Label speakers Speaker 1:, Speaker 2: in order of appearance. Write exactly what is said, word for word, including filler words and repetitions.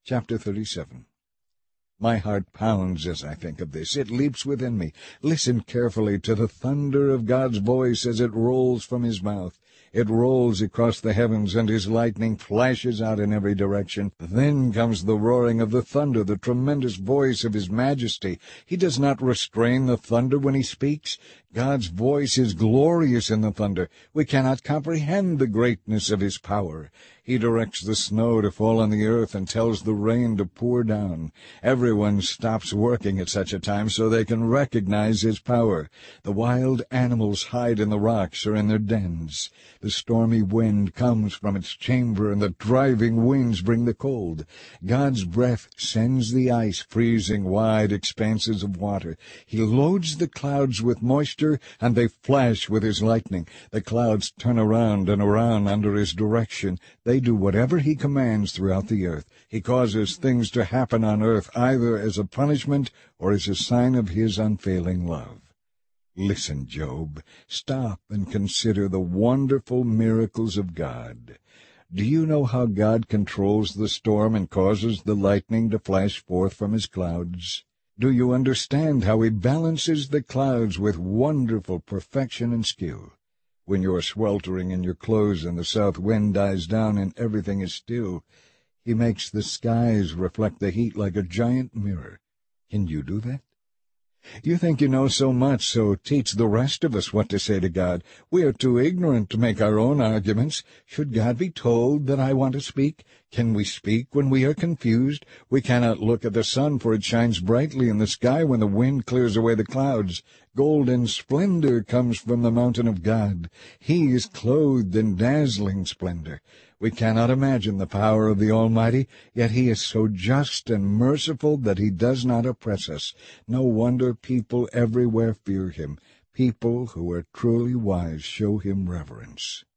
Speaker 1: Chapter thirty-seven. My heart pounds as I think of this. It leaps within me. Listen carefully to the thunder of God's voice as it rolls from his mouth. It rolls across the heavens, and his lightning flashes out in every direction. Then comes the roaring of the thunder, the tremendous voice of his majesty. He does not restrain the thunder when he speaks. God's voice is glorious in the thunder. We cannot comprehend the greatness of his power. He directs the snow to fall on the earth and tells the rain to pour down. Everyone stops working at such a time so they can recognize his power. The wild animals hide in the rocks or in their dens. The stormy wind comes from its chamber, and the driving winds bring the cold. God's breath sends the ice, freezing wide expanses of water. He loads the clouds with moisture, and they flash with his lightning. The clouds turn around and around under his direction. They do whatever he commands throughout the earth. He causes things to happen on earth either as a punishment or as a sign of his unfailing love. Listen, Job. Stop and consider the wonderful miracles of God. Do you know how God controls the storm and causes the lightning to flash forth from his clouds? Do you understand how he balances the clouds with wonderful perfection and skill? When you are sweltering in your clothes and the south wind dies down and everything is still, he makes the skies reflect the heat like a giant mirror. Can you do that? You think you know so much, so teach the rest of us what to say to God. We are too ignorant to make our own arguments. Should God be told that I want to speak? Can we speak when we are confused? We cannot look at the sun, for it shines brightly in the sky when the wind clears away the clouds. Golden splendor comes from the mountain of God. He is clothed in dazzling splendor. We cannot imagine the power of the Almighty, yet he is so just and merciful that he does not oppress us. No wonder people everywhere fear him. People who are truly wise show him reverence.